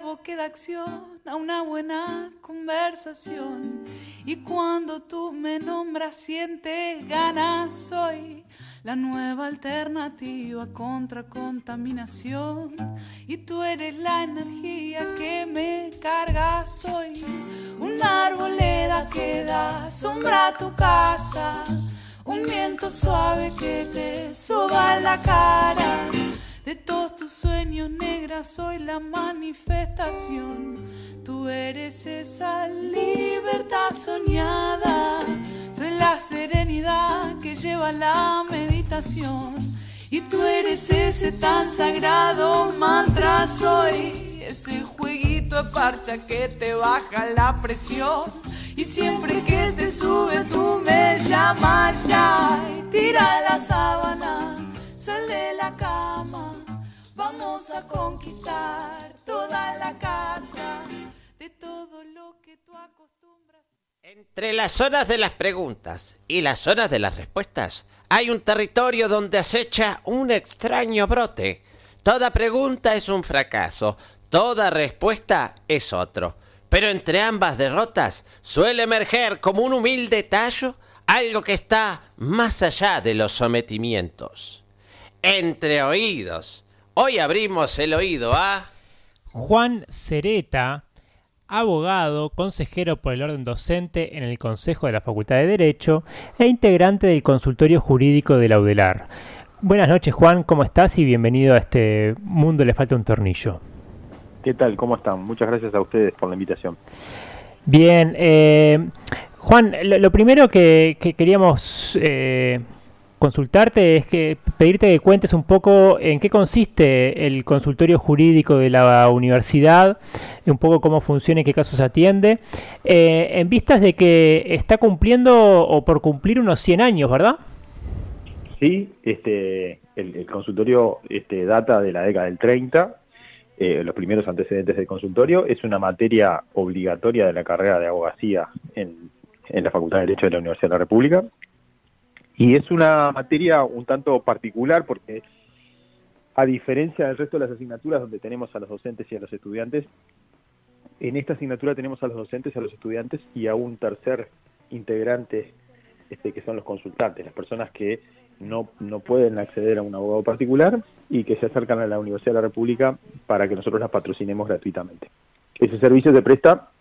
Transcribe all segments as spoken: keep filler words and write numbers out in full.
búsqueda de acción, a una buena conversación. Y cuando tú me nombras sientes ganas, soy la nueva alternativa contra contaminación. Y tú eres la energía que me carga, soy una arboleda que da sombra a tu casa, un viento suave que te soba la cara. De todos tus sueños negras soy la manifestación. Tú eres esa libertad soñada, soy la serenidad que lleva la meditación. Y tú eres ese tan sagrado mantra, soy ese jueguito de parcha que te baja la presión. Y siempre que te sube tú me llamas ya. Y tira la sábana, sal de la cama, vamos a conquistar toda la casa de todo lo que tú acostumbras. Entre las zonas de las preguntas y las zonas de las respuestas hay un territorio donde acecha un extraño brote. Toda pregunta es un fracaso, toda respuesta es otro. Pero entre ambas derrotas suele emerger como un humilde tallo algo que está más allá de los sometimientos. Entre oídos. Hoy abrimos el oído a Juan Cereta, abogado, consejero por el orden docente en el Consejo de la Facultad de Derecho e integrante del consultorio jurídico de la UDELAR. Buenas noches, Juan, ¿cómo estás? Y bienvenido a este mundo le falta un tornillo. ¿Qué tal? ¿Cómo están? Muchas gracias a ustedes por la invitación. Bien, eh, Juan, lo, lo primero que, que queríamos eh, consultarte es que pedirte que cuentes un poco en qué consiste el consultorio jurídico de la universidad, un poco cómo funciona y qué casos atiende, eh, en vistas de que está cumpliendo o por cumplir unos cien años, ¿verdad? Sí, este, el, el consultorio este, data de la década del treinta. Eh, los primeros antecedentes del consultorio. Es una materia obligatoria de la carrera de abogacía en, en la Facultad de Derecho de la Universidad de la República. Y es una materia un tanto particular porque, a diferencia del resto de las asignaturas donde tenemos a los docentes y a los estudiantes, en esta asignatura tenemos a los docentes, a los estudiantes y a un tercer integrante este, que son los consultantes, las personas que no, no pueden acceder a un abogado particular y que se acercan a la Universidad de la República para que nosotros las patrocinemos gratuitamente. Ese servicio se presta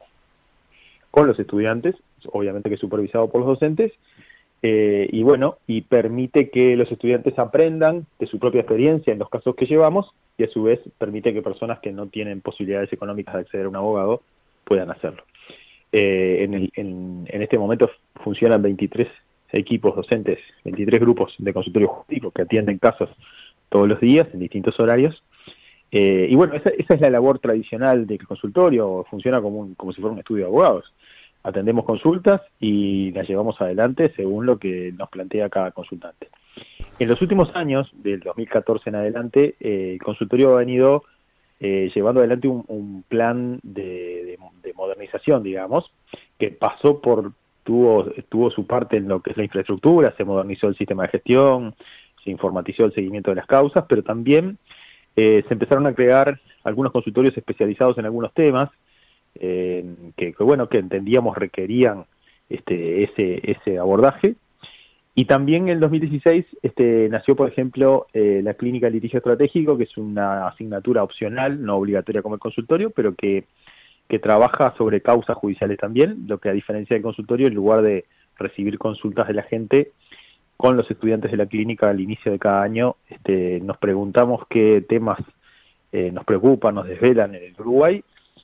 con los estudiantes, obviamente que es supervisado por los docentes, eh, y bueno, y permite que los estudiantes aprendan de su propia experiencia en los casos que llevamos, y a su vez permite que personas que no tienen posibilidades económicas de acceder a un abogado puedan hacerlo. Eh, en, el, en, en este momento funcionan veintitrés equipos docentes, veintitrés grupos de consultorio jurídico que atienden casos todos los días en distintos horarios. Eh, y bueno, esa, esa es la labor tradicional del consultorio, funciona como, un, como si fuera un estudio de abogados. Atendemos consultas y las llevamos adelante según lo que nos plantea cada consultante. En los últimos años, del dos mil catorce en adelante, eh, el consultorio ha venido eh, llevando adelante un, un plan de, de, de modernización, digamos, que pasó por, tuvo, tuvo su parte en lo que es la infraestructura, se modernizó el sistema de gestión, se informatizó el seguimiento de las causas, pero también eh, se empezaron a crear algunos consultorios especializados en algunos temas eh, que, que, bueno, que entendíamos requerían este, ese, ese abordaje. Y también en el dos mil dieciséis este, nació, por ejemplo, eh, la Clínica de Litigio Estratégico, que es una asignatura opcional, no obligatoria como el consultorio, pero que, que trabaja sobre causas judiciales también, lo que a diferencia del consultorio, en lugar de recibir consultas de la gente, con los estudiantes de la clínica al inicio de cada año, este, nos preguntamos qué temas eh, nos preocupan, nos desvelan en el Uruguay,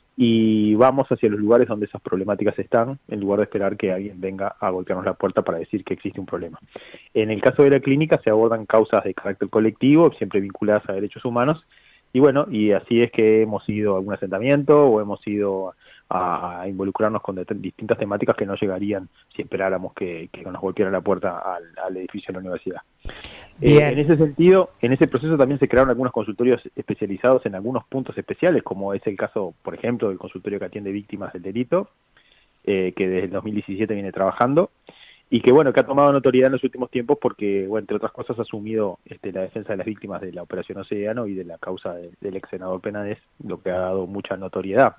y vamos hacia los lugares donde esas problemáticas están, en lugar de esperar que alguien venga a golpearnos la puerta para decir que existe un problema. En el caso de la clínica se abordan causas de carácter colectivo, siempre vinculadas a derechos humanos, y bueno, y así es que hemos ido a algún asentamiento o hemos ido a, a involucrarnos con de, distintas temáticas que no llegarían si esperáramos que, que nos golpeara la puerta al, al edificio de la universidad. Eh, en ese sentido, en ese proceso también se crearon algunos consultorios especializados en algunos puntos especiales, como es el caso, por ejemplo, del consultorio que atiende víctimas del delito, eh, que desde el dos mil diecisiete viene trabajando, y que bueno, que ha tomado notoriedad en los últimos tiempos porque, bueno, entre otras cosas ha asumido este, la defensa de las víctimas de la Operación Océano y de la causa de, del ex senador Penades, lo que ha dado mucha notoriedad.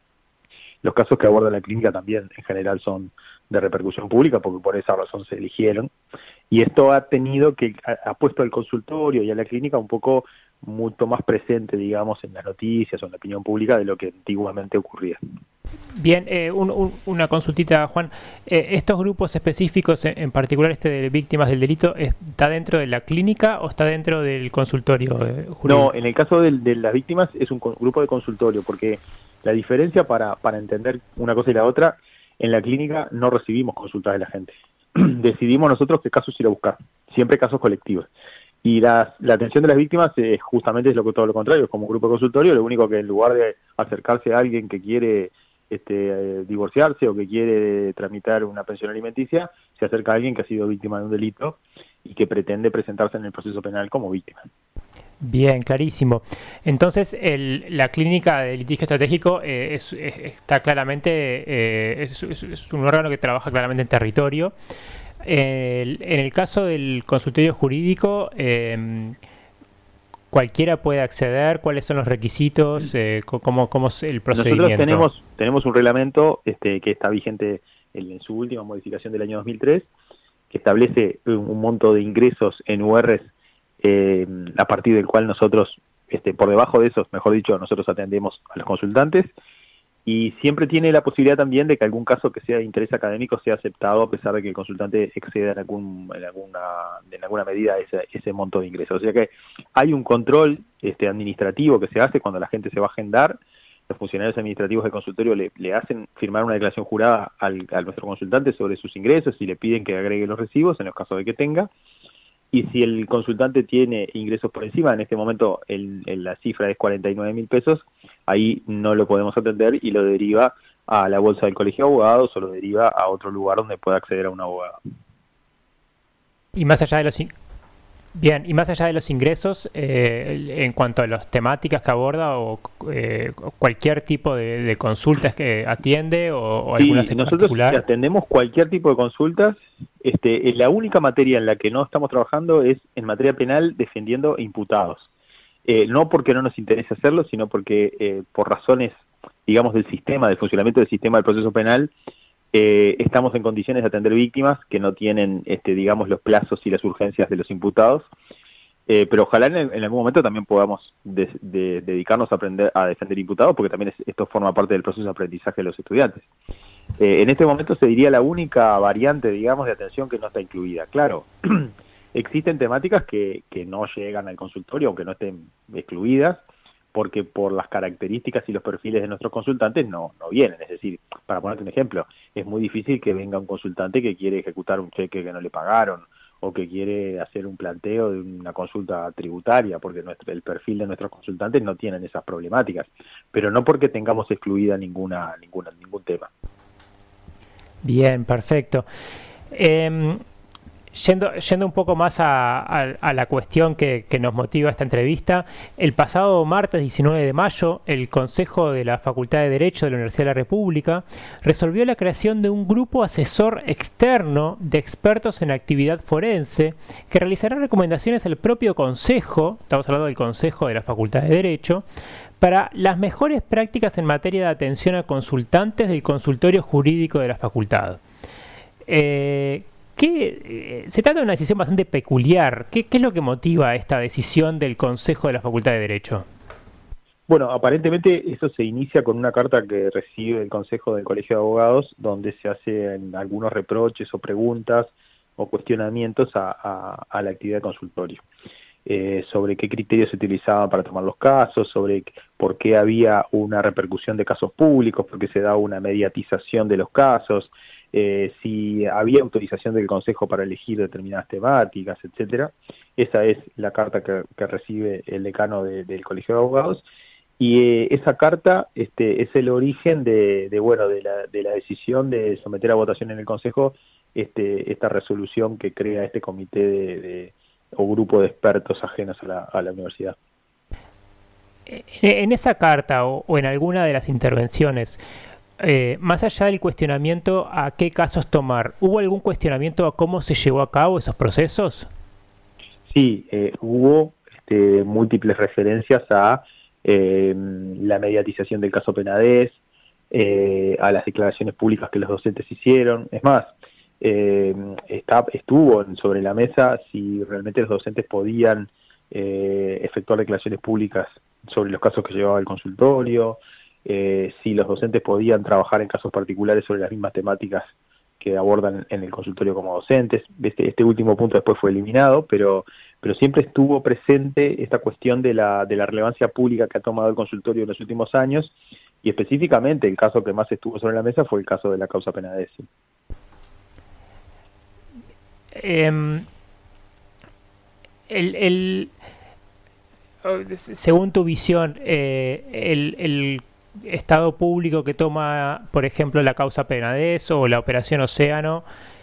Los casos que aborda la clínica también en general son de repercusión pública porque por esa razón se eligieron, y esto ha tenido que, ha, ha puesto al consultorio y a la clínica un poco mucho más presente, digamos, en las noticias o en la opinión pública de lo que antiguamente ocurría. Bien, eh, un, un, una consultita, Juan. Eh, ¿Estos grupos específicos, en, en particular este de víctimas del delito, está dentro de la clínica o está dentro del consultorio eh, jurídico? No, en el caso de, de las víctimas es un grupo de consultorio, porque la diferencia para, para entender una cosa y la otra, en la clínica no recibimos consultas de la gente. Decidimos nosotros qué casos ir a buscar, siempre casos colectivos. Y la, la atención de las víctimas eh, justamente es lo que todo lo contrario, es como un grupo de consultorio, lo único que en lugar de acercarse a alguien que quiere este, eh, divorciarse o que quiere tramitar una pensión alimenticia, se acerca a alguien que ha sido víctima de un delito y que pretende presentarse en el proceso penal como víctima. Bien, clarísimo. Entonces, el, la clínica de litigio estratégico eh, es, es, está claramente, eh, es, es, es un órgano que trabaja claramente en territorio. El, en el caso del consultorio jurídico, eh, ¿cualquiera puede acceder? ¿Cuáles son los requisitos? Eh, ¿cómo, ¿Cómo es el procedimiento? Nosotros tenemos, tenemos un reglamento este, que está vigente en, en su última modificación del año dos mil tres, que establece un, un monto de ingresos en U Rs eh, a partir del cual nosotros, este, por debajo de esos, mejor dicho, nosotros atendemos a los consultantes. Y siempre tiene la posibilidad también de que algún caso que sea de interés académico sea aceptado a pesar de que el consultante exceda en, algún, en, alguna, en alguna medida ese, ese monto de ingresos. O sea que hay un control este, administrativo que se hace cuando la gente se va a agendar. Los funcionarios administrativos del consultorio le, le hacen firmar una declaración jurada al, a nuestro consultante sobre sus ingresos y le piden que agregue los recibos en los casos de que tenga. Y si el consultante tiene ingresos por encima, en este momento el, el, la cifra es cuarenta y nueve mil pesos, ahí no lo podemos atender y lo deriva a la bolsa del colegio de abogados o lo deriva a otro lugar donde pueda acceder a un abogado. Y más allá de los bien y más allá de los ingresos, eh, en cuanto a las temáticas que aborda o eh, cualquier tipo de, de consultas que atiende o, o sí, algunas en nosotros particular. Atendemos cualquier tipo de consultas. Este, la única materia en la que no estamos trabajando es en materia penal defendiendo imputados. Eh, no porque no nos interese hacerlo, sino porque eh, por razones, digamos, del sistema, del funcionamiento del sistema del proceso penal, eh, estamos en condiciones de atender víctimas que no tienen, este, digamos, los plazos y las urgencias de los imputados. Eh, pero ojalá en, en algún momento también podamos de, de, dedicarnos a aprender a defender imputados, porque también es, esto forma parte del proceso de aprendizaje de los estudiantes. Eh, en este momento se diría la única variante, digamos, de atención que no está incluida. Claro, existen temáticas que, que no llegan al consultorio, aunque no estén excluidas, porque por las características y los perfiles de nuestros consultantes no, no vienen. Es decir, para ponerte un ejemplo, es muy difícil que venga un consultante que quiere ejecutar un cheque que no le pagaron, o que quiere hacer un planteo de una consulta tributaria, porque nuestro, el perfil de nuestros consultantes no tienen esas problemáticas, pero no porque tengamos excluida ninguna, ninguna ningún tema. Bien, perfecto. Eh, yendo, yendo un poco más a, a, a la cuestión que, que nos motiva esta entrevista, el pasado martes diecinueve de mayo, el Consejo de la Facultad de Derecho de la Universidad de la República resolvió la creación de un grupo asesor externo de expertos en actividad forense que realizará recomendaciones al propio Consejo, estamos hablando del Consejo de la Facultad de Derecho, para las mejores prácticas en materia de atención a consultantes del consultorio jurídico de la facultad. Eh, ¿qué, eh, se trata de una decisión bastante peculiar. ¿Qué, ¿Qué es lo que motiva esta decisión del Consejo de la Facultad de Derecho? Bueno, aparentemente eso se inicia con una carta que recibe el Consejo del Colegio de Abogados, donde se hacen algunos reproches o preguntas o cuestionamientos a, a, a la actividad de consultorio. Eh, sobre qué criterios se utilizaban para tomar los casos, sobre por qué había una repercusión de casos públicos, por qué se daba una mediatización de los casos, eh, si había autorización del Consejo para elegir determinadas temáticas, etcétera. Esa es la carta que, que recibe el decano de, del Colegio de Abogados, y eh, esa carta este, es el origen de, de bueno de la, de la decisión de someter a votación en el Consejo este, esta resolución que crea este comité de, de o grupo de expertos ajenos a la, a la universidad. En esa carta o, o en alguna de las intervenciones, Eh, más allá del cuestionamiento a qué casos tomar, ¿hubo algún cuestionamiento a cómo se llevó a cabo esos procesos? Sí, eh, hubo este, múltiples referencias a eh, la mediatización del caso Penades, eh, a las declaraciones públicas que los docentes hicieron. Es más, eh, está, estuvo sobre la mesa si realmente los docentes podían eh, efectuar declaraciones públicas sobre los casos que llevaba el consultorio, eh, si los docentes podían trabajar en casos particulares sobre las mismas temáticas que abordan en el consultorio como docentes. Este, este último punto después fue eliminado, pero, pero siempre estuvo presente esta cuestión de la, de la relevancia pública que ha tomado el consultorio en los últimos años, y específicamente el caso que más estuvo sobre la mesa fue el caso de la causa Penades. Eh, el, el, según tu visión, eh, el, el Estado público que toma, por ejemplo, la causa Penades o la Operación Océano,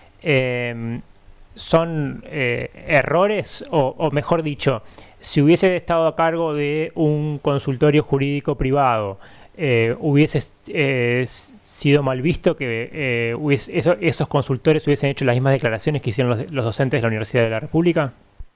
eh, ¿son eh, errores? O, o mejor dicho, si hubiese estado a cargo de un consultorio jurídico privado, eh, ¿hubiese eh, sido mal visto que eh, hubiese, eso, esos consultores hubiesen hecho las mismas declaraciones que hicieron los, los docentes de la Universidad de la República?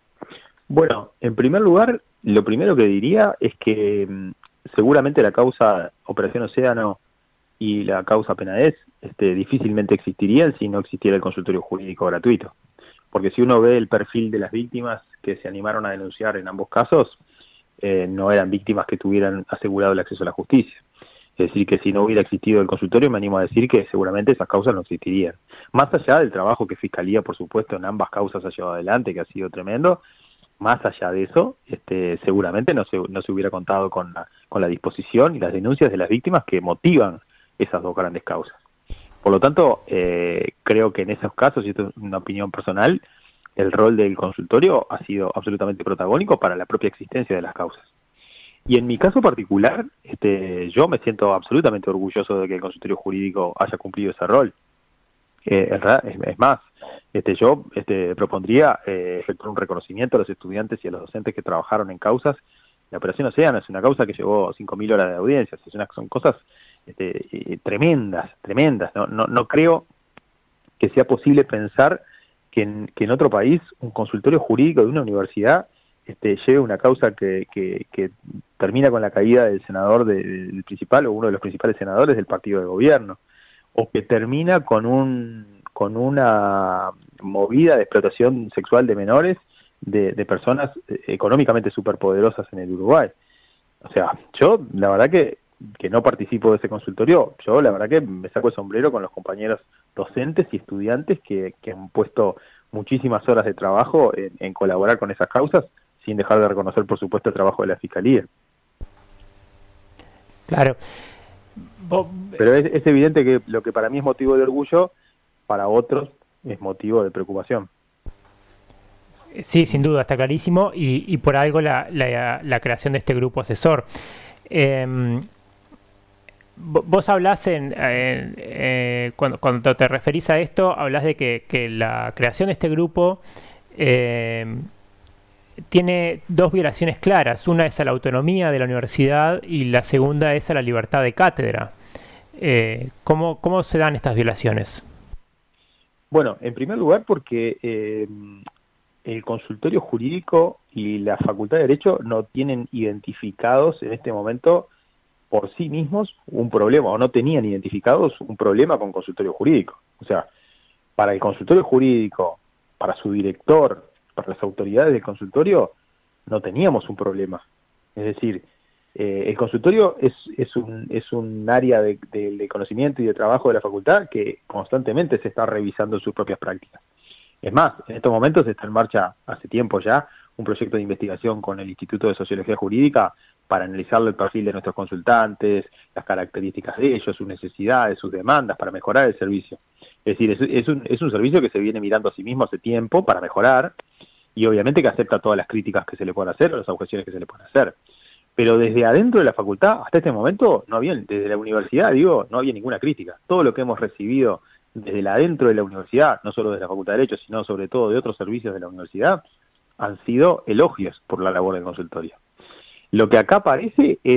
Bueno, en primer lugar, lo primero que diría es que seguramente la causa Operación Océano y la causa Penades este, difícilmente existirían si no existiera el consultorio jurídico gratuito. Porque si uno ve el perfil de las víctimas que se animaron a denunciar en ambos casos, eh, no eran víctimas que tuvieran asegurado el acceso a la justicia. Es decir, que si no hubiera existido el consultorio, me animo a decir que seguramente esas causas no existirían. Más allá del trabajo que Fiscalía, por supuesto, en ambas causas ha llevado adelante, que ha sido tremendo, más allá de eso, este, seguramente no se, no se hubiera contado con la, con la disposición y las denuncias de las víctimas que motivan esas dos grandes causas. Por lo tanto, eh, creo que en esos casos, y esto es una opinión personal, el rol del consultorio ha sido absolutamente protagónico para la propia existencia de las causas. Y en mi caso particular, este, yo me siento absolutamente orgulloso de que el consultorio jurídico haya cumplido ese rol. Eh, es, es más, este, yo este, propondría eh, efectuar un reconocimiento a los estudiantes y a los docentes que trabajaron en causas. La Operación Océano es una causa que llevó cinco mil horas de audiencias, es una, son cosas este, eh, tremendas, tremendas. No, no, no creo que sea posible pensar que en, que en otro país un consultorio jurídico de una universidad este, lleve una causa que, que, que termina con la caída del senador de, del principal o uno de los principales senadores del partido de gobierno, o que termina con un con una movida de explotación sexual de menores de, de personas económicamente superpoderosas en el Uruguay. O sea, yo la verdad que, que no participo de ese consultorio, yo la verdad que me saco el sombrero con los compañeros docentes y estudiantes que, que han puesto muchísimas horas de trabajo en, en colaborar con esas causas, sin dejar de reconocer, por supuesto, el trabajo de la Fiscalía. Claro. Pero es, es evidente que lo que para mí es motivo de orgullo, para otros es motivo de preocupación. Sí, sin duda, está clarísimo, y, y por algo la, la, la creación de este grupo asesor. Eh, vos hablás, en, en eh, cuando, cuando te referís a esto, hablás de que, que la creación de este grupo eh, tiene dos violaciones claras. Una es a la autonomía de la universidad y la segunda es a la libertad de cátedra. Eh, ¿cómo, ¿Cómo se dan estas violaciones? Bueno, en primer lugar porque eh, el consultorio jurídico y la Facultad de Derecho no tienen identificados en este momento por sí mismos un problema, o no tenían identificados un problema con consultorio jurídico. O sea, para el consultorio jurídico, para su director, para las autoridades del consultorio, no teníamos un problema. Es decir, eh, el consultorio es, es, un, es un área de, de, de conocimiento y de trabajo de la facultad que constantemente se está revisando sus propias prácticas. Es más, en estos momentos está en marcha hace tiempo ya un proyecto de investigación con el Instituto de Sociología Jurídica para analizar el perfil de nuestros consultantes, las características de ellos, sus necesidades, sus demandas, para mejorar el servicio. Es decir, es, es, un, es un servicio que se viene mirando a sí mismo hace tiempo para mejorar, y obviamente que acepta todas las críticas que se le puedan hacer o las objeciones que se le puedan hacer. Pero desde adentro de la facultad, hasta este momento, no había, desde la universidad, digo, no había ninguna crítica. Todo lo que hemos recibido desde la adentro de la universidad, no solo de la Facultad de Derecho, sino sobre todo de otros servicios de la universidad, han sido elogios por la labor del consultorio. Lo que acá aparece es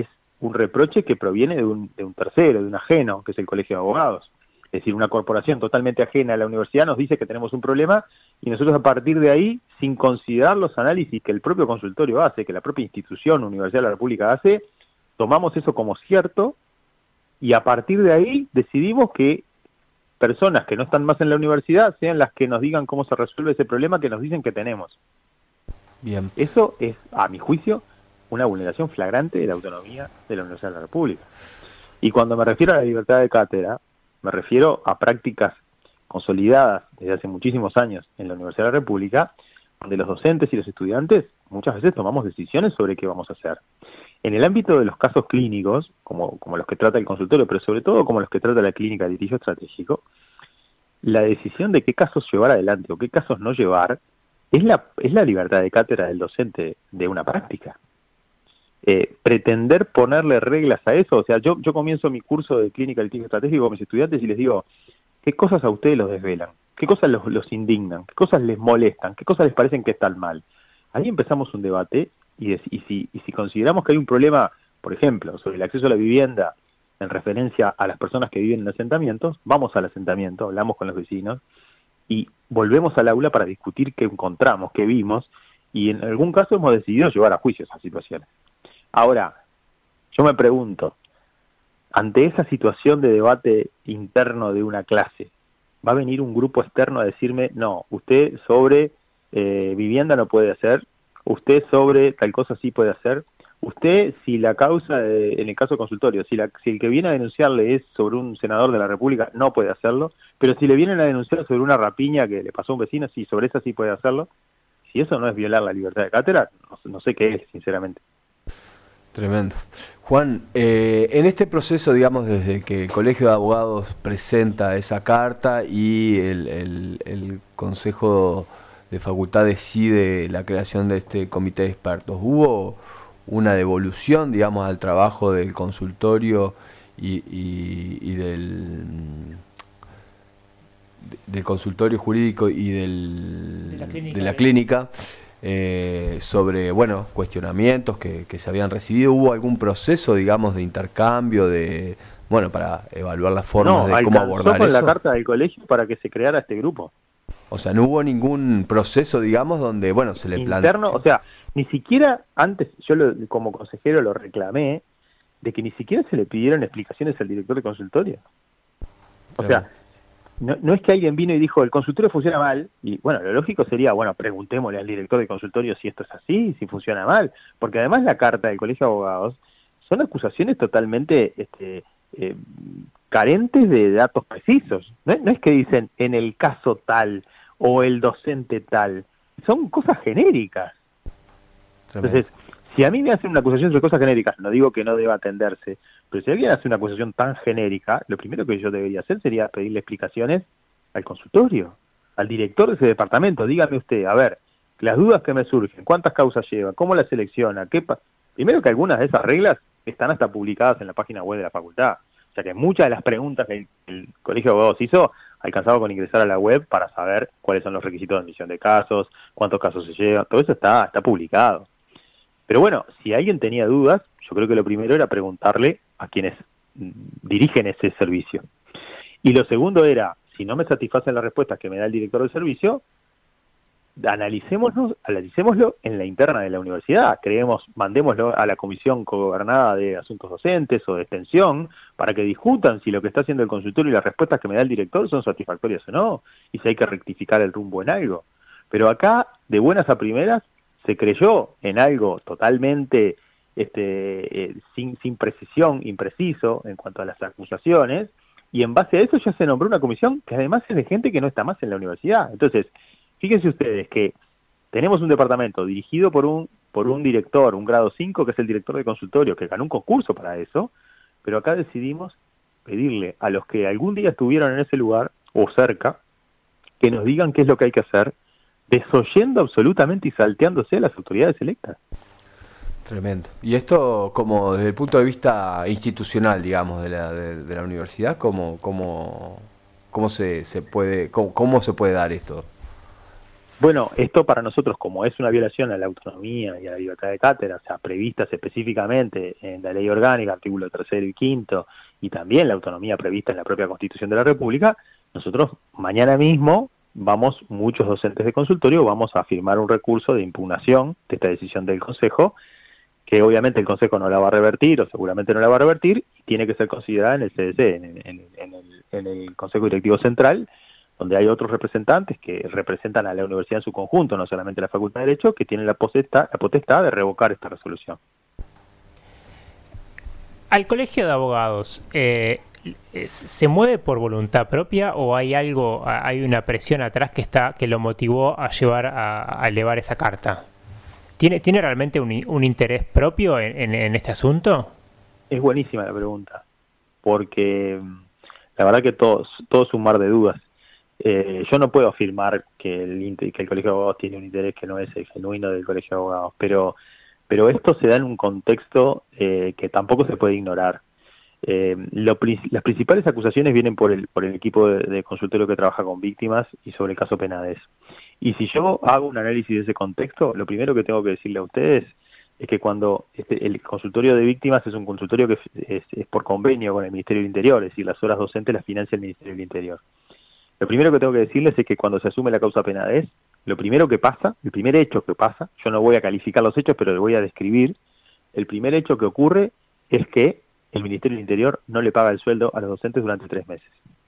un reproche que proviene de un, de un tercero, de un ajeno, que es el Colegio de Abogados. Es decir, una corporación totalmente ajena a la universidad nos dice que tenemos un problema y nosotros a partir de ahí, sin considerar los análisis que el propio consultorio hace, que la propia institución, Universidad de la República hace, tomamos eso como cierto y a partir de ahí decidimos que personas que no están más en la universidad sean las que nos digan cómo se resuelve ese problema que nos dicen que tenemos. Bien. Eso es, a mi juicio, una vulneración flagrante de la autonomía de la Universidad de la República. Y cuando me refiero a la libertad de cátedra, me refiero a prácticas consolidadas desde hace muchísimos años en la Universidad de la República, donde los docentes y los estudiantes muchas veces tomamos decisiones sobre qué vamos a hacer. En el ámbito de los casos clínicos, como, como los que trata el consultorio, pero sobre todo como los que trata la clínica de litigio estratégico, la decisión de qué casos llevar adelante o qué casos no llevar es la, es la libertad de cátedra del docente de una práctica. Eh, pretender ponerle reglas a eso, o sea, yo, yo comienzo mi curso de clínica de litigio estratégico con mis estudiantes y les digo, ¿qué cosas a ustedes los desvelan? ¿Qué cosas los, los indignan? ¿Qué cosas les molestan? ¿Qué cosas les parecen que están mal? Ahí empezamos un debate y, de, y, si, y si consideramos que hay un problema, por ejemplo, sobre el acceso a la vivienda en referencia a las personas que viven en asentamientos, vamos al asentamiento, hablamos con los vecinos y volvemos al aula para discutir qué encontramos, qué vimos, y en algún caso hemos decidido llevar a juicio esas situaciones. Ahora, yo me pregunto, ante esa situación de debate interno de una clase, ¿va a venir un grupo externo a decirme, no, usted sobre eh, vivienda no puede hacer, usted sobre tal cosa sí puede hacer, usted si la causa, de, en el caso consultorio, si, la, si el que viene a denunciarle es sobre un senador de la República, no puede hacerlo, pero si le vienen a denunciar sobre una rapiña que le pasó a un vecino, sí, sobre esa sí puede hacerlo? Si eso no es violar la libertad de cátedra, no, no sé qué es, sinceramente. Tremendo. Juan, eh, en este proceso, digamos, desde que el Colegio de Abogados presenta esa carta y el, el, el Consejo de Facultad decide la creación de este comité de expertos, ¿hubo una devolución, digamos, al trabajo del consultorio y, y, y del, del consultorio jurídico y del, de la clínica? De la clínica Eh, sobre, bueno, cuestionamientos que, que se habían recibido? ¿Hubo algún proceso, digamos, de intercambio, de, bueno, para evaluar las formas no, de cómo abordar con eso? la carta del colegio para que se creara este grupo. O sea, no hubo ningún proceso, digamos, donde, bueno, se le planteó... Interno, o sea, ni siquiera antes, yo lo, como consejero lo reclamé, de que ni siquiera se le pidieron explicaciones al director de consultorio. O sea, No, no es que alguien vino y dijo, el consultorio funciona mal, y bueno, lo lógico sería, bueno, preguntémosle al director del consultorio si esto es así, si funciona mal, porque además la carta del Colegio de Abogados son acusaciones totalmente este, eh, carentes de datos precisos. No, no es que dicen en el caso tal o el docente tal, son cosas genéricas. Tremendo. Entonces, si a mí me hacen una acusación sobre cosas genéricas, no digo que no deba atenderse, pero si alguien hace una acusación tan genérica, lo primero que yo debería hacer sería pedirle explicaciones al consultorio, al director de ese departamento. Dígame usted, a ver, las dudas que me surgen, ¿cuántas causas lleva? ¿Cómo las selecciona? ¿Qué pa Primero que algunas de esas reglas están hasta publicadas en la página web de la facultad. O sea que muchas de las preguntas que el, el Colegio de Abogados hizo, alcanzaba con ingresar a la web para saber cuáles son los requisitos de admisión de casos, cuántos casos se llevan, todo eso está, está publicado. Pero bueno, si alguien tenía dudas, yo creo que lo primero era preguntarle a quienes dirigen ese servicio. Y lo segundo era, si no me satisfacen las respuestas que me da el director del servicio, analicémoslo, analicémoslo en la interna de la universidad, creemos, mandémoslo a la comisión gobernada de asuntos docentes o de extensión, para que discutan si lo que está haciendo el consultorio y las respuestas que me da el director son satisfactorias o no, y si hay que rectificar el rumbo en algo. Pero acá, de buenas a primeras, se creyó en algo totalmente este, eh, sin, sin precisión, impreciso en cuanto a las acusaciones, y en base a eso ya se nombró una comisión que además es de gente que no está más en la universidad. Entonces, fíjense ustedes que tenemos un departamento dirigido por un, por un director, un grado cinco, que es el director de consultorio, que ganó un concurso para eso, pero acá decidimos pedirle a los que algún día estuvieron en ese lugar, o cerca, que nos digan qué es lo que hay que hacer, desoyendo absolutamente y salteándose a las autoridades electas. Tremendo. Y esto, como desde el punto de vista institucional, digamos, de la, de, de la universidad, ¿cómo, cómo, cómo se, se puede, cómo, cómo se puede dar esto? Bueno, esto para nosotros, como es una violación a la autonomía y a la libertad de cátedra, o sea, previstas específicamente en la ley orgánica, artículo tercero y quinto, y también la autonomía prevista en la propia Constitución de la República, nosotros mañana mismo vamos, muchos docentes de consultorio, vamos a firmar un recurso de impugnación de esta decisión del Consejo, que obviamente el Consejo no la va a revertir, o seguramente no la va a revertir, y tiene que ser considerada en el C D C, en, en, en, el, en el Consejo Directivo Central, donde hay otros representantes que representan a la universidad en su conjunto, no solamente la Facultad de Derecho, que tienen la potestad, la potestad de revocar esta resolución. Al Colegio de Abogados, eh, ¿se mueve por voluntad propia o hay algo, hay una presión atrás que está que lo motivó a llevar a, a elevar esa carta? ¿Tiene, ¿tiene realmente un, un interés propio en, en, en este asunto? Es buenísima la pregunta, porque la verdad que todo, todo es un mar de dudas. Eh, yo no puedo afirmar que el, que el Colegio de Abogados tiene un interés que no es el genuino del Colegio de Abogados, pero, pero esto se da en un contexto eh, que tampoco se puede ignorar. Eh, lo, las principales acusaciones vienen por el, por el equipo de, de consultorio que trabaja con víctimas y sobre el caso Penades. Y si yo hago un análisis de ese contexto, lo primero que tengo que decirle a ustedes es que cuando este, el consultorio de víctimas es un consultorio que es, es por convenio con el Ministerio del Interior, es decir, las horas docentes las financia el Ministerio del Interior. Lo primero que tengo que decirles es que cuando se asume la causa Penades, lo primero que pasa, el primer hecho que pasa, yo no voy a calificar los hechos, pero le voy a describir, el primer hecho que ocurre es que el Ministerio del Interior no le paga el sueldo a los docentes durante tres meses.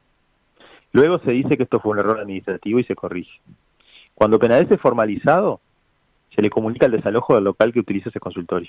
Luego se dice que esto fue un error administrativo y se corrige. Cuando Penades es formalizado, se le comunica el desalojo del local que utiliza ese consultorio.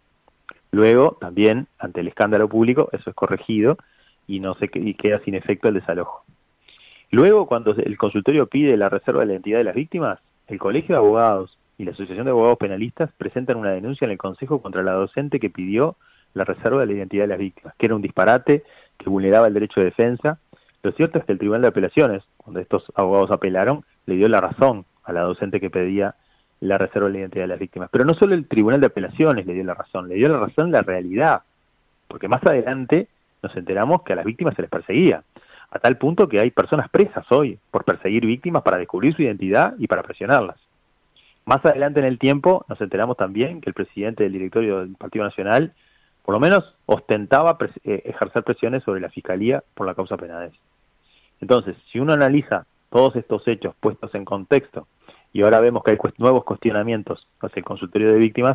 Luego, también, ante el escándalo público, eso es corregido y no se y queda sin efecto el desalojo. Luego, cuando el consultorio pide la reserva de la identidad de las víctimas, el Colegio de Abogados y la Asociación de Abogados Penalistas presentan una denuncia en el Consejo contra la docente que pidió la reserva de la identidad de las víctimas, que era un disparate, que vulneraba el derecho de defensa. Lo cierto es que el Tribunal de Apelaciones, cuando estos abogados apelaron, le dio la razón a la docente que pedía la reserva de la identidad de las víctimas. Pero no solo el Tribunal de Apelaciones le dio la razón, le dio la razón la realidad, porque más adelante nos enteramos que a las víctimas se les perseguía, a tal punto que hay personas presas hoy por perseguir víctimas para descubrir su identidad y para presionarlas. Más adelante en el tiempo nos enteramos también que el presidente del directorio del Partido Nacional por lo menos ostentaba pres eh, ejercer presiones sobre la Fiscalía por la causa Penades. Entonces, si uno analiza todos estos hechos puestos en contexto, y ahora vemos que hay cuest nuevos cuestionamientos hacia el consultorio de víctimas,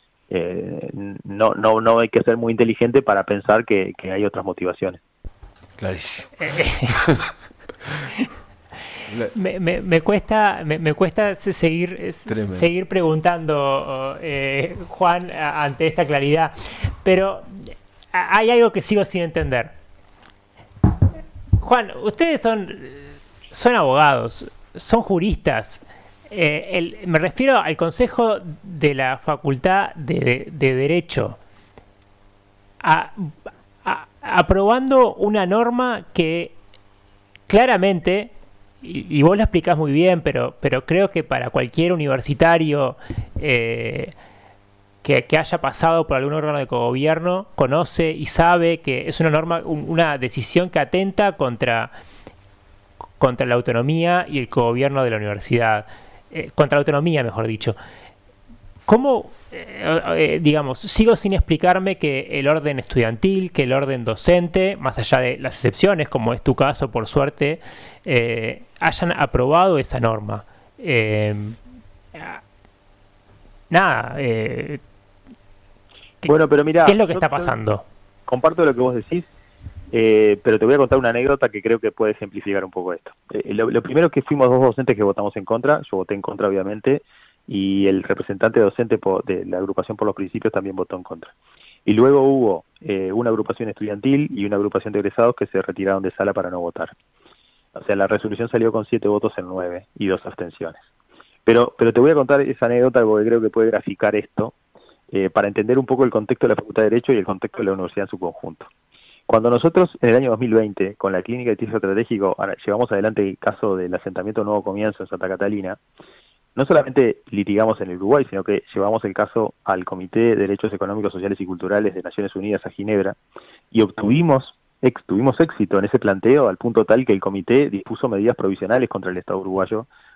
eh, no, no, no hay que ser muy inteligente para pensar que, que hay otras motivaciones. Clarísimo. me, me, me cuesta me, me cuesta seguir Tremendo. seguir preguntando, eh, Juan, ante esta claridad, pero hay algo que sigo sin entender. Juan, ustedes son son abogados, son juristas. Eh, el, me refiero al Consejo de la Facultad de, de Derecho, a, a, aprobando una norma que claramente, y, y vos lo explicás muy bien, pero, pero creo que para cualquier universitario eh, que, que haya pasado por algún órgano de cogobierno, conoce y sabe que es una norma, un, una decisión que atenta contra, contra la autonomía y el cogobierno de la universidad. Eh, contra la autonomía, mejor dicho. ¿Cómo, eh, eh, digamos, sigo sin explicarme que el orden estudiantil, que el orden docente, más allá de las excepciones, como es tu caso, por suerte, eh, hayan aprobado esa norma? Eh, nada. Eh, bueno, pero mira, ¿qué es lo que está pasando? Comparto lo que vos decís. Eh, pero te voy a contar una anécdota que creo que puede ejemplificar un poco esto. Eh, lo, lo primero es que fuimos dos docentes que votamos en contra, yo voté en contra obviamente, y el representante docente por, de la agrupación por los principios también votó en contra. Y luego hubo eh, una agrupación estudiantil y una agrupación de egresados que se retiraron de sala para no votar. O sea, la resolución salió con siete votos en nueve y dos abstenciones. Pero, pero te voy a contar esa anécdota porque creo que puede graficar esto eh, para entender un poco el contexto de la Facultad de Derecho y el contexto de la universidad en su conjunto. Cuando nosotros, en el año dos mil veinte, con la Clínica de Litigio Estratégico, llevamos adelante el caso del asentamiento Nuevo Comienzo en Santa Catalina, no solamente litigamos en el Uruguay, sino que llevamos el caso al Comité de Derechos Económicos, Sociales y Culturales de Naciones Unidas a Ginebra, y obtuvimos, ex, tuvimos éxito en ese planteo al punto tal que el comité dispuso medidas provisionales contra el Estado uruguayo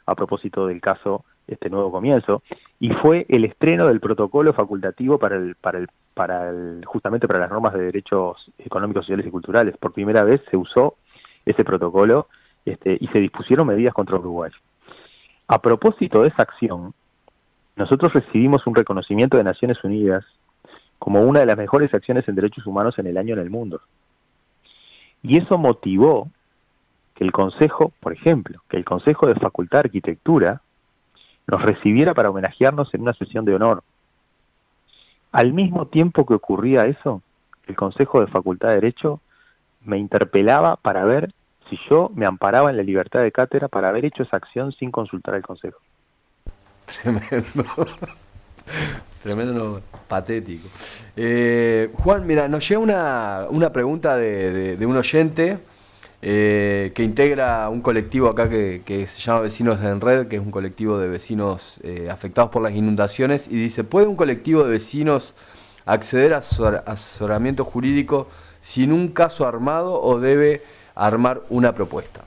a propósito del caso este Nuevo Comienzo, y fue el estreno del protocolo facultativo para el, para el, para el, justamente para las normas de derechos económicos, sociales y culturales. Por primera vez se usó ese protocolo este, y se dispusieron medidas contra Uruguay. A propósito de esa acción, nosotros recibimos un reconocimiento de Naciones Unidas como una de las mejores acciones en derechos humanos en el año en el mundo. Y eso motivó que el Consejo, por ejemplo, que el Consejo de Facultad de Arquitectura nos recibiera para homenajearnos en una sesión de honor. Al mismo tiempo que ocurría eso, el Consejo de Facultad de Derecho me interpelaba para ver si yo me amparaba en la libertad de cátedra para haber hecho esa acción sin consultar al Consejo. Tremendo. Tremendo, no, patético. Eh, Juan, mira, nos llega una, una pregunta de, de, de un oyente eh, que integra un colectivo acá que, que se llama Vecinos en Red, que es un colectivo de vecinos eh, afectados por las inundaciones, y dice: ¿puede un colectivo de vecinos acceder a asesor, asesoramiento jurídico sin un caso armado o debe armar una propuesta?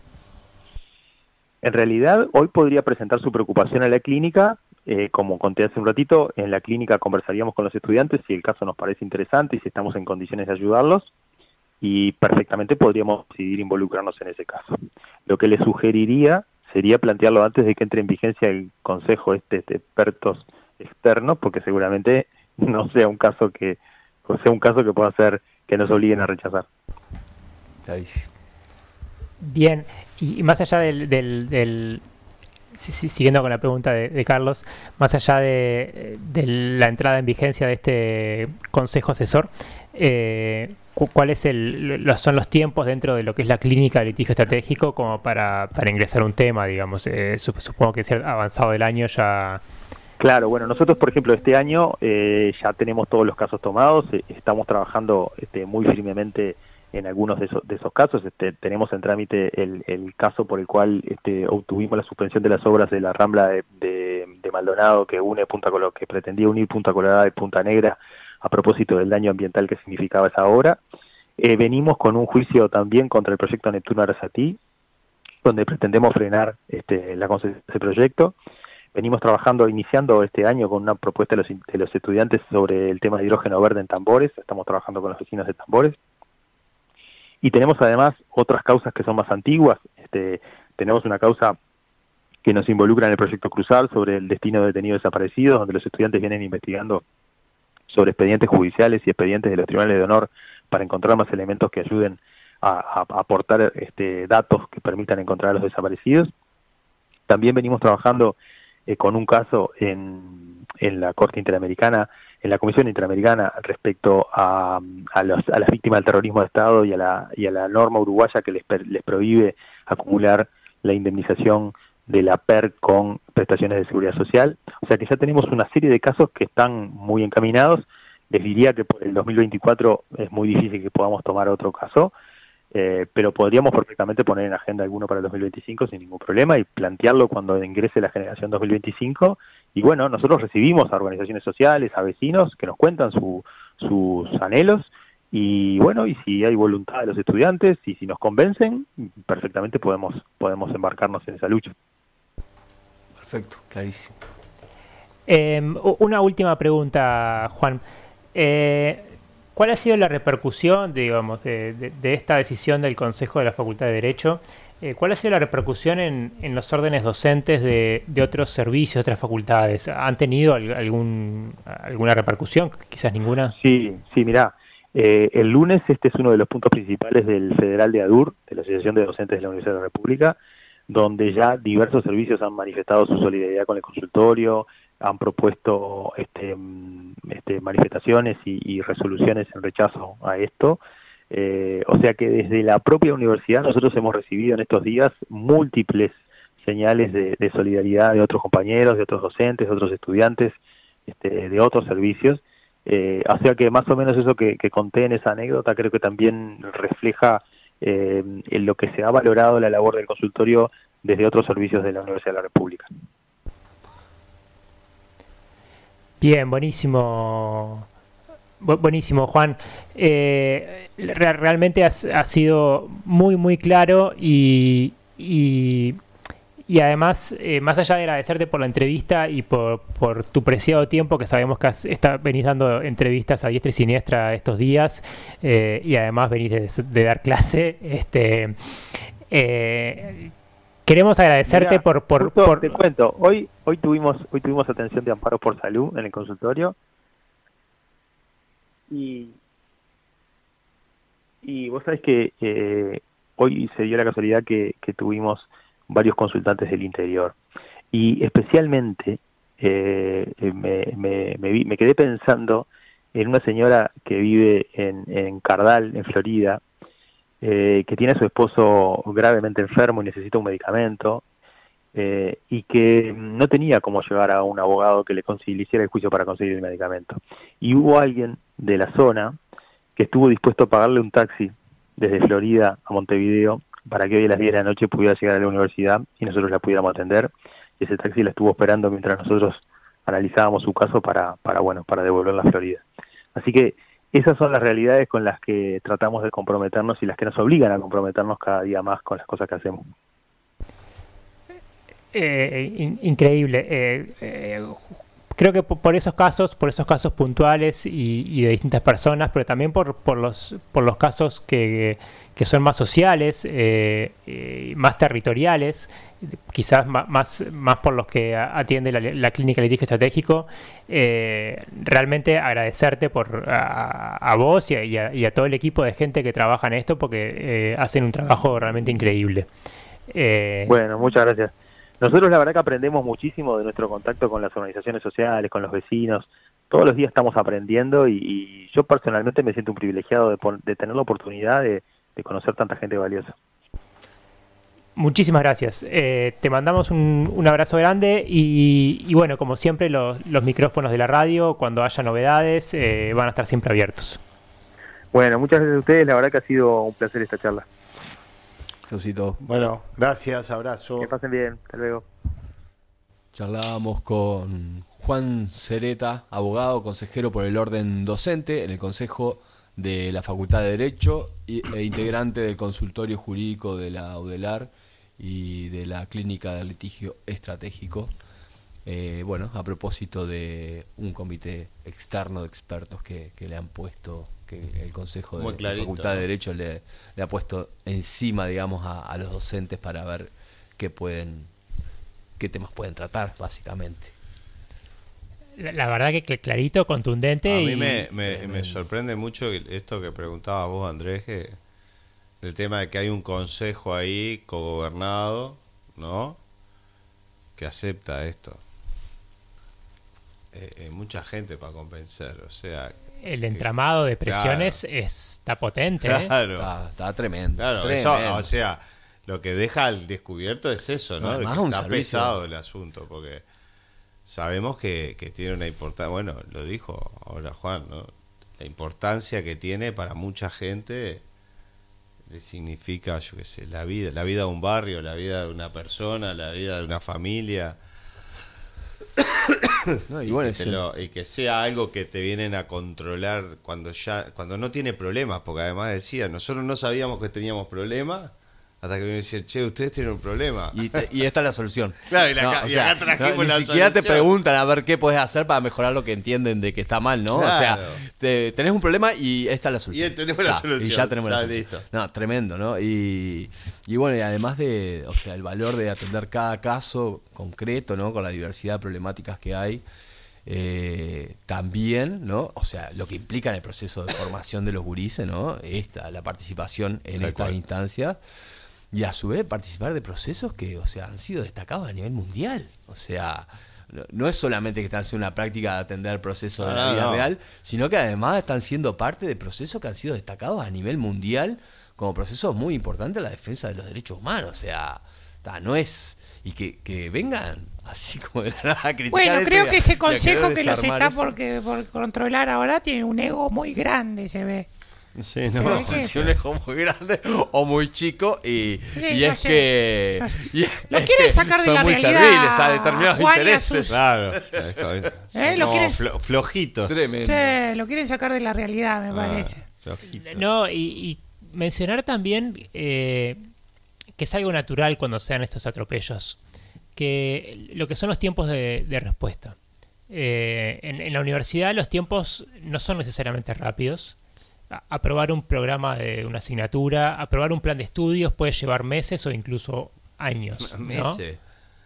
En realidad, hoy podría presentar su preocupación a la clínica. Eh, como conté hace un ratito, en la clínica conversaríamos con los estudiantes si el caso nos parece interesante y si estamos en condiciones de ayudarlos, y perfectamente podríamos decidir involucrarnos en ese caso. Lo que le sugeriría sería plantearlo antes de que entre en vigencia el consejo este de expertos externos, porque seguramente no sea un caso que o sea un caso que pueda hacer que nos obliguen a rechazar. Clarísimo. Bien, y, y más allá del, del, del siguiendo con la pregunta de, de Carlos, más allá de, de la entrada en vigencia de este consejo asesor, eh, ¿cuáles los, son los tiempos dentro de lo que es la clínica de litigio estratégico como para, para ingresar un tema, digamos? Eh, supongo que ser avanzado del año ya... Claro, bueno, nosotros, por ejemplo, este año eh, ya tenemos todos los casos tomados, eh, estamos trabajando este, muy firmemente en algunos de esos, de esos casos. Este, tenemos en trámite el, el caso por el cual este, obtuvimos la suspensión de las obras de la Rambla de, de, de Maldonado, que une Punta Colorada, que pretendía unir Punta Colorada y Punta Negra a propósito del daño ambiental que significaba esa obra. Eh, venimos con un juicio también contra el proyecto Neptuno Arasatí, donde pretendemos frenar este, la concesión de ese proyecto. Venimos trabajando, iniciando este año con una propuesta de los, de los estudiantes sobre el tema de hidrógeno verde en Tambores. Estamos trabajando con los vecinos de Tambores. Y tenemos además otras causas que son más antiguas. Este, tenemos una causa que nos involucra en el proyecto Cruzar sobre el destino de detenidos desaparecidos, donde los estudiantes vienen investigando sobre expedientes judiciales y expedientes de los tribunales de honor para encontrar más elementos que ayuden a, a, a aportar este, datos que permitan encontrar a los desaparecidos. También venimos trabajando eh, con un caso en, en la Corte Interamericana, en la Comisión Interamericana, respecto a, a, los, a las víctimas del terrorismo de Estado y a la, y a la norma uruguaya que les, les prohíbe acumular la indemnización de la P E R con prestaciones de seguridad social. O sea que ya tenemos una serie de casos que están muy encaminados. Les diría que por el dos mil veinticuatro es muy difícil que podamos tomar otro caso, eh, pero podríamos perfectamente poner en agenda alguno para el dos mil veinticinco sin ningún problema y plantearlo cuando ingrese la generación dos mil veinticinco. Y bueno, nosotros recibimos a organizaciones sociales, a vecinos que nos cuentan su, sus anhelos, y bueno, y si hay voluntad de los estudiantes y si nos convencen, perfectamente podemos, podemos embarcarnos en esa lucha. Perfecto, clarísimo. Eh, una última pregunta, Juan. Eh, ¿Cuál ha sido la repercusión, digamos, de, de, de esta decisión del Consejo de la Facultad de Derecho? Eh, ¿Cuál ha sido la repercusión en, en los órdenes docentes de, de otros servicios, de otras facultades? ¿Han tenido algún, alguna repercusión? Quizás ninguna. Sí, sí, mirá. Eh, el lunes este es uno de los puntos principales del Federal de ADUR, de la Asociación de Docentes de la Universidad de la República, donde ya diversos servicios han manifestado su solidaridad con el consultorio, han propuesto este, este, manifestaciones y, y resoluciones en rechazo a esto. Eh, o sea que desde la propia universidad nosotros hemos recibido en estos días múltiples señales de, de solidaridad de otros compañeros, de otros docentes, de otros estudiantes, este, de otros servicios. Eh, o sea que más o menos eso que, que conté en esa anécdota creo que también refleja eh, en lo que se ha valorado la labor del consultorio desde otros servicios de la Universidad de la República. Bien, buenísimo. Buenísimo, Juan. Eh, re realmente has, ha sido muy, muy claro y, y, Y además, eh, más allá de agradecerte por la entrevista y por, por tu preciado tiempo, que sabemos que has, está, venís dando entrevistas a diestra y siniestra estos días, eh, y además venís de, de dar clase, este, eh, queremos agradecerte. Mirá, por... por, por... Te cuento, hoy hoy tuvimos hoy tuvimos atención de amparo por salud en el consultorio, y, y vos sabés que eh, hoy se dio la casualidad que, que tuvimos varios consultantes del interior, y especialmente eh, me, me, me, vi, me quedé pensando en una señora que vive en, en Cardal, en Florida, eh, que tiene a su esposo gravemente enfermo y necesita un medicamento, eh, y que no tenía cómo llevar a un abogado que le, le hiciera el juicio para conseguir el medicamento. Y hubo alguien de la zona que estuvo dispuesto a pagarle un taxi desde Florida a Montevideo para que hoy a las diez de la noche pudiera llegar a la universidad y nosotros la pudiéramos atender. Y ese taxi la estuvo esperando mientras nosotros analizábamos su caso para, para bueno, para devolverla a Florida. Así que esas son las realidades con las que tratamos de comprometernos y las que nos obligan a comprometernos cada día más con las cosas que hacemos. Eh, in, increíble. Eh, eh, creo que por esos casos, por esos casos puntuales y, y de distintas personas, pero también por, por los por los casos que, que son más sociales, eh, eh, más territoriales, quizás más, más, más por los que atiende la, la Clínica de Litigio Estratégico, eh, realmente agradecerte por a, a vos y a, y, a, y a todo el equipo de gente que trabaja en esto, porque eh, hacen un trabajo realmente increíble. Eh, bueno, muchas gracias. Nosotros la verdad que aprendemos muchísimo de nuestro contacto con las organizaciones sociales, con los vecinos. Todos los días estamos aprendiendo y, y yo personalmente me siento un privilegiado de, de tener la oportunidad de, de conocer tanta gente valiosa. Muchísimas gracias. Eh, te mandamos un, un abrazo grande y, y bueno, como siempre, los, los micrófonos de la radio, cuando haya novedades, eh, van a estar siempre abiertos. Bueno, muchas gracias a ustedes. La verdad que ha sido un placer esta charla. Bueno, gracias, abrazo. Que pasen bien, hasta luego. Charlábamos con Juan Cereta, abogado, consejero por el orden docente en el Consejo de la Facultad de Derecho e integrante del consultorio jurídico de la UDELAR y de la Clínica de Litigio Estratégico. Eh, bueno, a propósito de un comité externo de expertos que, que le han puesto, que el Consejo de, clarito, de la Facultad ¿no? de Derecho le, le ha puesto encima, digamos, a, a los docentes para ver qué pueden, qué temas pueden tratar, básicamente. La, la verdad que clarito, contundente. A y... mí me, me, me sorprende mucho esto que preguntabas vos, Andrés, que el tema de que hay un consejo ahí cogobernado, ¿no? Que acepta esto. Eh, eh, mucha gente para convencer, o sea... El entramado de presiones claro. está potente. Claro. ¿eh? Está, está tremendo. Claro, tremendo. Eso, o sea, lo que deja al descubierto es eso, ¿no? no de que está servicio. pesado el asunto, porque sabemos que, que tiene una importancia, bueno, lo dijo ahora Juan, ¿no? La importancia que tiene para mucha gente le significa, yo qué sé, la vida, la vida de un barrio, la vida de una persona, la vida de una familia. No, y, bueno, y, que lo, y que sea algo que te vienen a controlar cuando ya cuando no tiene problemas, porque además decía, nosotros no sabíamos que teníamos problemas hasta que vienen a decir, che, ustedes tienen un problema. Y, te, y esta es la solución. Claro, y, la, no, y sea, acá trajimos no, la ni siquiera solución. Te preguntan a ver qué puedes hacer para mejorar lo que entienden de que está mal, ¿no? Claro. O sea, te, tenés un problema y esta es la solución. Y tenemos la ah, solución. Y ya tenemos ya la solución. Listo. No, tremendo, ¿no? Y, y bueno, y además de, o sea, el valor de atender cada caso concreto, ¿no? Con la diversidad de problemáticas que hay. Eh, también, ¿no? O sea, lo que implica en el proceso de formación de los gurises, ¿no? Esta, la participación en Tal estas cual. instancias y a su vez participar de procesos que, o sea, han sido destacados a nivel mundial. O sea, no, no es solamente que están haciendo una práctica de atender procesos de la vida no. real, sino que además están siendo parte de procesos que han sido destacados a nivel mundial como procesos muy importantes en la defensa de los derechos humanos. O sea, ta, no es... Y que, que vengan así como de la nada a criticar. Bueno, creo que ese consejo que, que los está por, que, por controlar ahora tiene un ego muy grande, se ve. Sí, no, no tiene un ego muy grande o muy chico y, sí, y no es sé. que... No sé. Y lo es quieren que sacar de son la muy realidad. serviles a determinados Juan intereses. A sus... Claro. ¿Eh? Lo quieren... flo, flojitos. Tremendo. Sí, lo quieren sacar de la realidad, me ah, parece. Flojitos. No, y, y mencionar también... Eh, que es algo natural cuando sean estos atropellos. que lo que son los tiempos de, de respuesta. Eh, en, en la universidad los tiempos no son necesariamente rápidos. A, aprobar un programa de una asignatura, aprobar un plan de estudios puede llevar meses o incluso años, ¿no? Meses.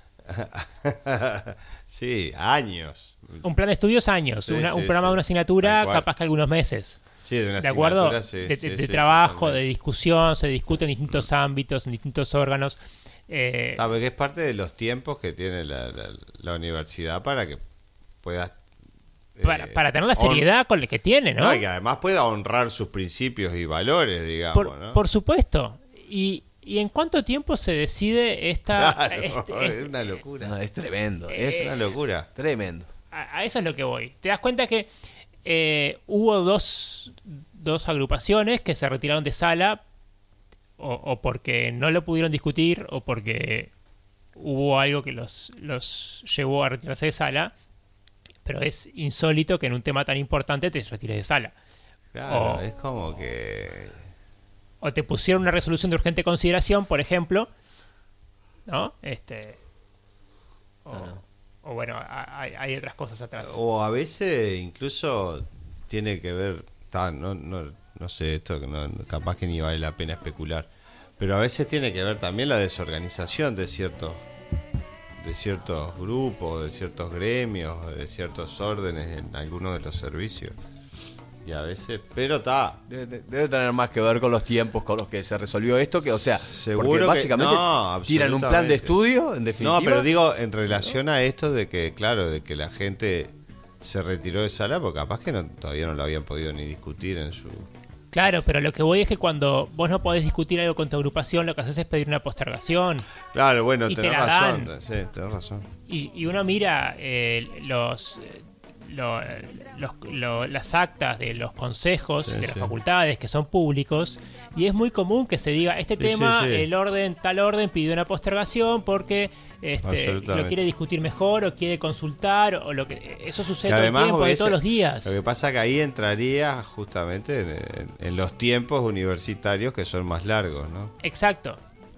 Sí, años. Un plan de estudios, años. Sí, una, sí, un programa sí. de una asignatura, capaz que algunos meses. Sí, de una ¿De acuerdo? asignatura, sí, de, sí, de, de sí, trabajo, totalmente. de discusión, se discute en distintos ámbitos, en distintos órganos. Eh, Ah, porque es parte de los tiempos que tiene la, la, la universidad para que puedas... eh, para, para tener la hon- seriedad con la que tiene, ¿no? No, y que además pueda honrar sus principios y valores, digamos, por, ¿no? por supuesto. Y, ¿Y en cuánto tiempo se decide esta...? Claro, este- es este- una locura. No, es tremendo, Eh, es Es una locura. tremendo. A, a eso es lo que voy. Te das cuenta que eh, hubo dos, dos agrupaciones que se retiraron de sala o, o porque no lo pudieron discutir o porque hubo algo que los, los llevó a retirarse de sala, pero es insólito que en un tema tan importante te retires de sala. Claro, O- es como que... O te pusieron una resolución de urgente consideración, por ejemplo, ¿no? Este, o, o bueno, a- hay, hay otras cosas atrás. O a veces incluso tiene que ver, ta, no, no, no sé, esto que no, capaz que ni vale la pena especular, pero a veces tiene que ver también la desorganización de ciertos de ciertos grupos, de ciertos gremios, de ciertos órdenes en algunos de los servicios. Y a veces, pero está. Debe, debe tener más que ver con los tiempos con los que se resolvió esto, que o sea, Seguro porque que- básicamente no, tiran un plan de absolutamente. estudio, en definitiva. No, pero digo, en relación a esto de que, claro, de que la gente se retiró de sala, porque capaz que no, todavía no lo habían podido ni discutir en su... Claro, pero lo que voy es que cuando vos no podés discutir algo con tu agrupación, lo que haces es pedir una postergación. Claro, bueno, Y te tenés la razón, dan. sí, tenés razón. Y, y uno mira eh, los, eh, lo- los- lo- las actas de los consejos Sí, de las sí. facultades que son públicos y es muy común que se diga este Sí, tema, sí, sí. el orden, tal orden pidió una postergación porque este, Absolutamente. lo quiere discutir mejor o quiere consultar o lo que eso sucede Que todo el además, tiempo, porque de ese- todos los días. Lo que pasa que ahí entraría justamente en, en- en los tiempos universitarios que son más largos, ¿no? Exacto.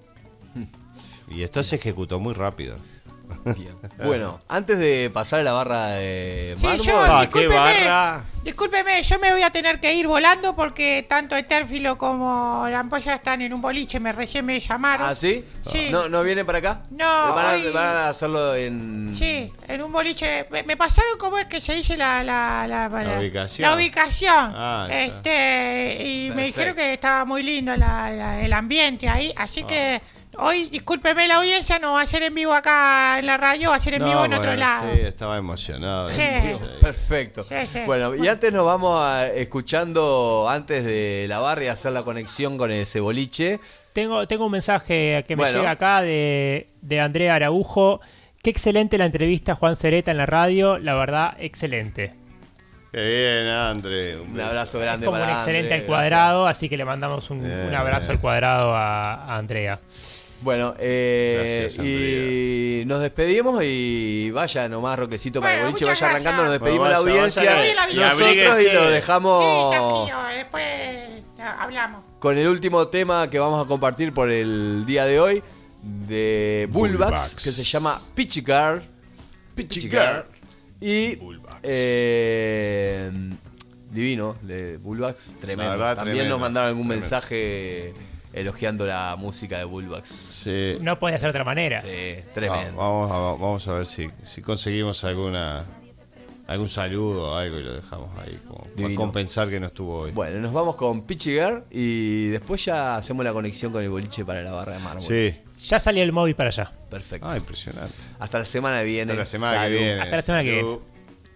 Y esto se ejecutó muy rápido. Bien. Bueno, antes de pasar a la barra de Sí, mármol, yo, Ah, qué discúlpeme, barra. discúlpeme, yo me voy a tener que ir volando porque tanto Etérfilo como la ampolla están en un boliche, me recién me llamaron. ¿Ah, sí? Sí. ¿No, ¿No viene para acá? No, ¿Van a, hoy- van a hacerlo en...? Sí, en un boliche. Me, me pasaron cómo es que se dice la la, la, La ubicación. La ubicación. Ah, está. este y me Perfecto. dijeron que estaba muy lindo la- la- el ambiente ahí, así que hoy, discúlpeme la audiencia, no va a ser en vivo acá en la radio, va a ser en No, vivo en bueno, otro lado. Sí, estaba emocionado. Sí. Perfecto. Sí, sí. Bueno, y antes nos vamos a, escuchando, antes de la barra y hacer la conexión con ese boliche. Tengo, tengo un mensaje que me Bueno. llega acá de, de Andrea Araujo. Qué excelente la entrevista a Juan Cereta en la radio, la verdad, excelente. Qué bien, André. Un, Un beso. abrazo Es grande como un para excelente André, al cuadrado, gracias. así que le mandamos un, Bien, un abrazo bien. al cuadrado a, a Andrea. Bueno, eh, Gracias, y nos despedimos y vaya nomás, Roquecito, para Bueno, el boliche, muchas vaya arrancando, nos gracias. despedimos de la Bueno, vaya, audiencia vaya, vaya. Y nosotros y abríguese. lo dejamos Sí, está frío, después ah, hablamos. con el último tema que vamos a compartir por el día de hoy de Bullbugs, Bullbugs. que se llama Pitchy Girl. Pitchy Girl. Y Bullbugs. eh, divino, de Bullbugs, tremendo. La verdad, También tremendo, nos mandaron algún tremendo. mensaje elogiando la música de Bullbugs. Sí. No puede ser de otra manera. Sí, Va- tremendo. Vamos a, vamos a ver si, si conseguimos alguna algún saludo o algo y lo dejamos ahí como para Divino. compensar que no estuvo hoy. Bueno, nos vamos con Pitchy Girl y después ya hacemos la conexión con el boliche para la barra de mármol. Sí. Ya salió el móvil para allá. Perfecto. Ah, impresionante. Hasta la semana que viene. Hasta la semana Salud. que viene. Hasta la semana que viene. Salud.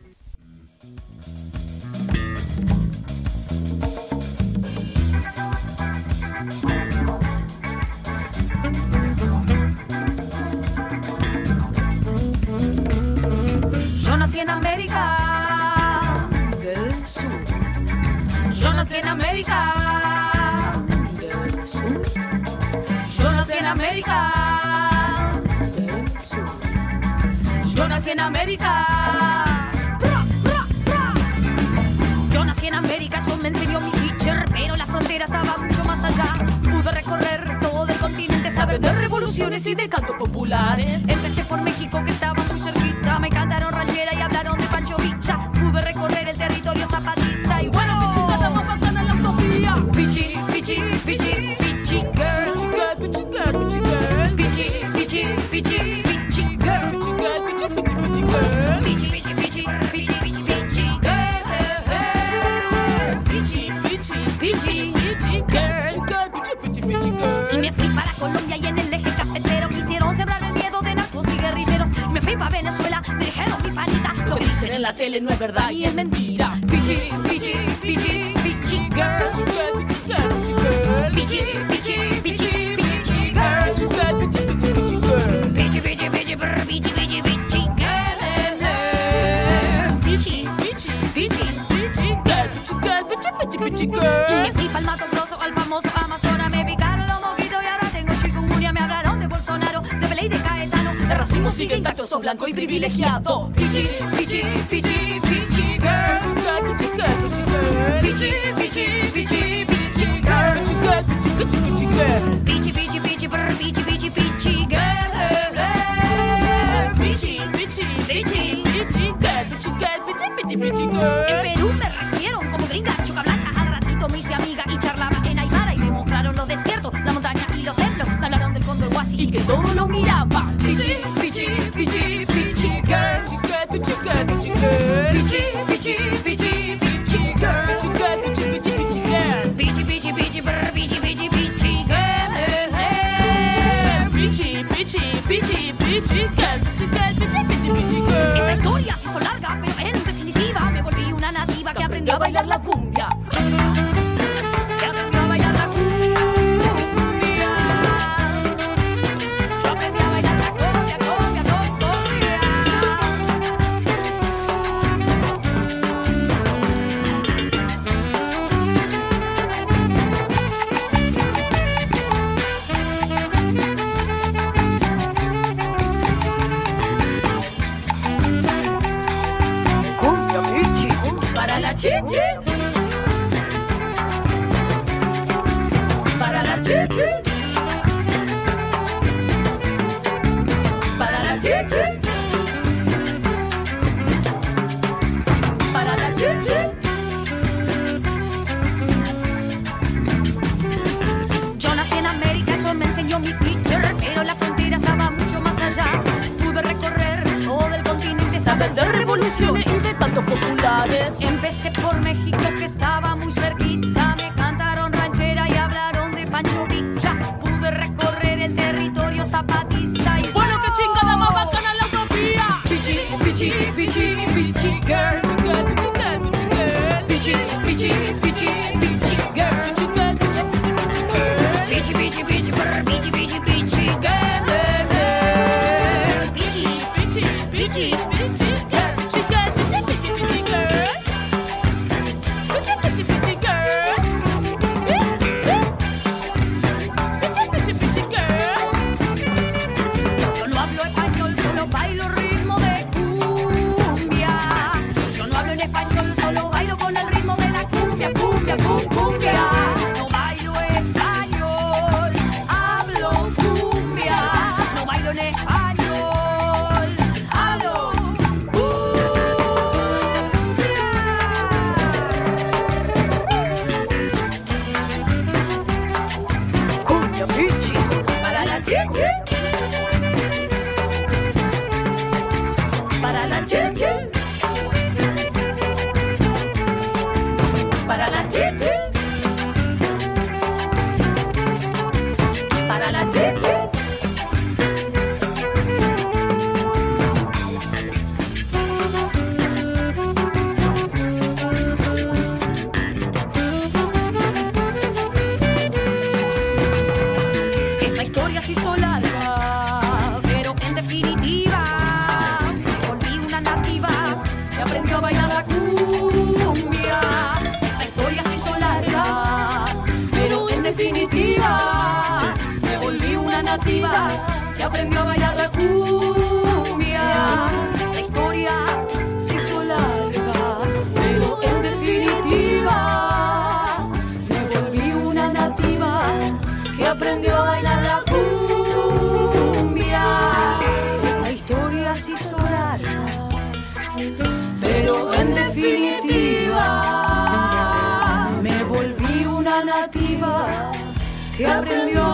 Yo nací en América del Sur. Yo nací en América del Sur. Yo nací en América del Sur. Yo nací en América. Bra, bra, bra. Yo nací en América, eso me enseñó mi teacher, pero la frontera estaba mucho más allá. Pude recorrer todo el continente, saber de revolución. revoluciones y de cantos populares. Empecé por México que estaba muy cerquita, me cantaron ranchera y hablaron de Pancho Villa. Pude recorrer el territorio zapatista y bueno, Pichi, más bacana la utopía. Pichi, pichi, pichi, pichi girl, Pichi girl, pichi girl, pichi, pichi, pichi, pichi girl, pichi girl, pichi, pichi, pichi girl. pichi, pichi, pichi, pichi, pichi girl, pichi, Pichi, pichi pichi girl. girl, pichi, pichi, pichi girl. Y me fui para Colombia y en el eje cafetero quisieron sembrar el miedo de narcos y guerrilleros. Me fui para Venezuela, me dijeron mi panita, Lo que dicen en la tele no es verdad y es mentira. pichi, pichi, pichi, pichi girl, Pichi girl, pichi girl, pichi, pichi, pichi, pichi girl, pichi girl, pichi, pichi, pichi girl. pichi, pichi, pichi, brr, pichi, pichi, pichi girl, pichi, Pichi, pichi. pichi girl, pichi girl, pichi, pichi, pichi Y me girl. fui pa'l Mato Grosso, al famoso Amazonas. Me picaron los mojitos y ahora tengo chikungunya. Me hablaron de Bolsonaro, de Pelé y de Caetano. El racismo sigue intacto, sos blanco y privilegiado. Pichi, pichi, pichi, pichi girl, Pichi girl, pichi girl, pichi girl. pichi, pichi, pichi, pichi girl, Pichi girl, pichi, pichi, pichi girl. pichi, pichi, pichi, brr, pichi, pichi, pichi girl, Pichi, pichi, pichi, pichi girl, pichi girl, pichi, pichi, pichi En girl. Perú me recibieron como gringa, choca blanca. Al ratito me hice amiga y charlaba en Aymara. Y me mostraron los desiertos, la montaña y los templos. Me hablaron del cóndor guasi Y que todo lo miraba. pichi, pichi, pichi, pichi girl, Pichi girl, pichi girl, pichi girl. pichi, pichi, pichi, pichi girl, Pichi girl, pichi, pichi, pichi girl. pichi, pichi, pichi, brr, pichi, pichi, pichi girl, Pichi, pichi, pichi, pichi girl, pichi girl, pichi, pichi, pichi Esta girl. historia se hizo larga, pero en definitiva me volví una nativa que aprendió A bailar la cumbia. que aprendió a bailar la cumbia. Yo aprendí a bailar la cumbia, cumbia, cumbia. Para la chichi. Para la chichi. Para la chichi. Para la chichi. Yo nací en América, eso me enseñó mi teacher, pero la frontera estaba mucho más allá. Pude recorrer todo el continente, Saber saber de revoluciones y de cantos populares. Empecé por México que estaba muy cerquita, me cantaron ranchera y hablaron de Pancho Villa. Pude recorrer el territorio zapatista y Bueno, que chingada más bacana la utopía. pichi, pichi, pichi, pichi girl, Pichi girl, pichi girl, pichi girl. pichi, pichi, pichi, pichi girl, Pichi girl, pichi, pichi, pichi girl. pichi, pichi, pichi, brr, pichi, pichi, pichi girl, pichi, Pichi, pichi, pichi girl, pichi girl, pichi, pichi, pichi girl. Pichi, pichi, pichi girl. Pichi, pichi, pichi girl. Yo no hablo español, solo bailo ritmo de cumbia. Yo no hablo en español, solo bailo con el ritmo de la cumbia, cumbia, cum, cumbia. No bailo español, hablo cumbia. No bailo en español, hablo cumbia. Cumbia, pichi. Para la chichi. Para la chichi. Para la chichi. Para la chichi. Esta historia se hizo larga, pero en definitiva me volví una nativa que aprendió a bailar la cumbia. Esta historia se hizo larga, pero en definitiva me volví una nativa que aprendió a bailar la cumbia. La historia se hizo larga, pero en definitiva me volví una nativa que aprendió a bailar la cumbia. definitiva me volví una nativa que aprendió